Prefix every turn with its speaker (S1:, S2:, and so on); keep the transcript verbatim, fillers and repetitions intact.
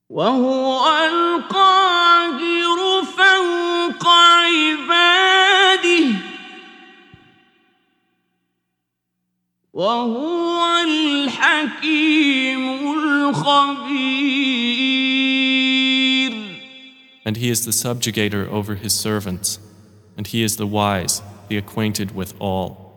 S1: وهو القاهر فوق عباده وهو الحكيم الخبير.
S2: And he is the subjugator over his servants, and he is the wise, the acquainted with all.